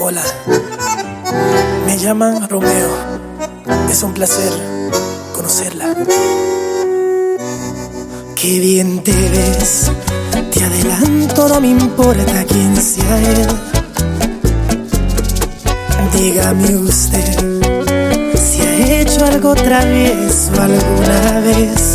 Hola, me llaman Romeo. Es un placer conocerla. Qué bien te ves, te adelanto, no me importa quién sea él. Dígame usted si ha hecho algo travieso alguna vez.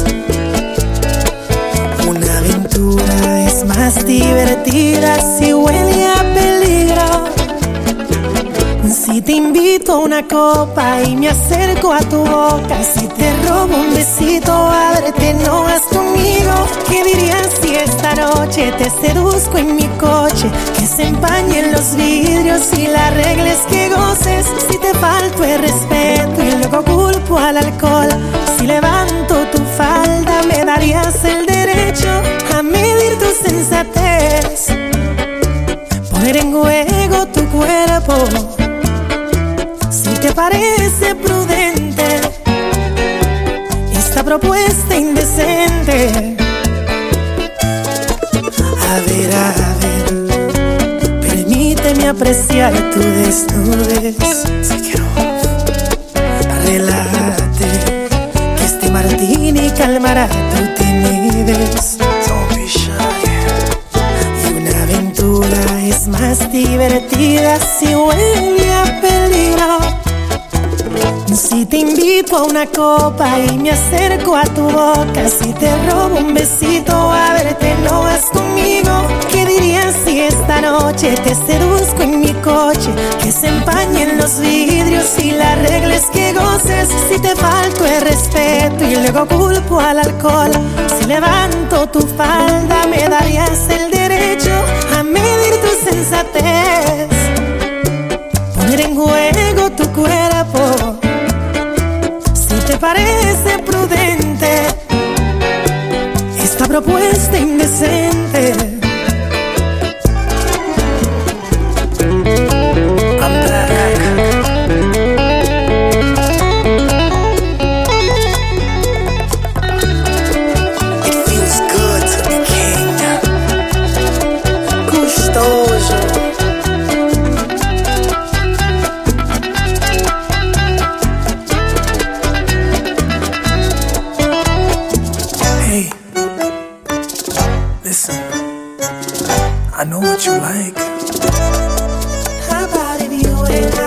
Una aventura es más divertida si huele a peligro. Si te invito a una copa y me acerco a tu boca, si te robo un besito, ábrete, no vas conmigo. ¿Qué dirías si esta noche te seduzco en mi coche? Que se empañen los vidrios y la regla es que goces. Si te falto el respeto y luego culpo al alcohol, si levanto tu falda me darías el derecho a medir tu sensatez, poner en juego tu cuerpo. Si te parece prudente esta propuesta indecente, a ver, permíteme apreciar tu desnudez. Relájate, que este martini calmará tu timidez. Y una aventura es más divertida si huele a peligro. Si te invito a una copa y me acerco a tu boca, si te robo un besito, a verte, no vas conmigo. ¿Qué dirías si esta noche te seduzco en mi coche? Que se empañen los vidrios y la regla es que goces. Si te falto el respeto y luego culpo al alcohol, si levanto tu falda me darías el derecho a medir tu sensatez, poner en juego tu cuerpo. ¿Te parece prudente esta propuesta indecente? It feels good to be king. Gustoso. Hey, listen, I know what you like. How about if you and I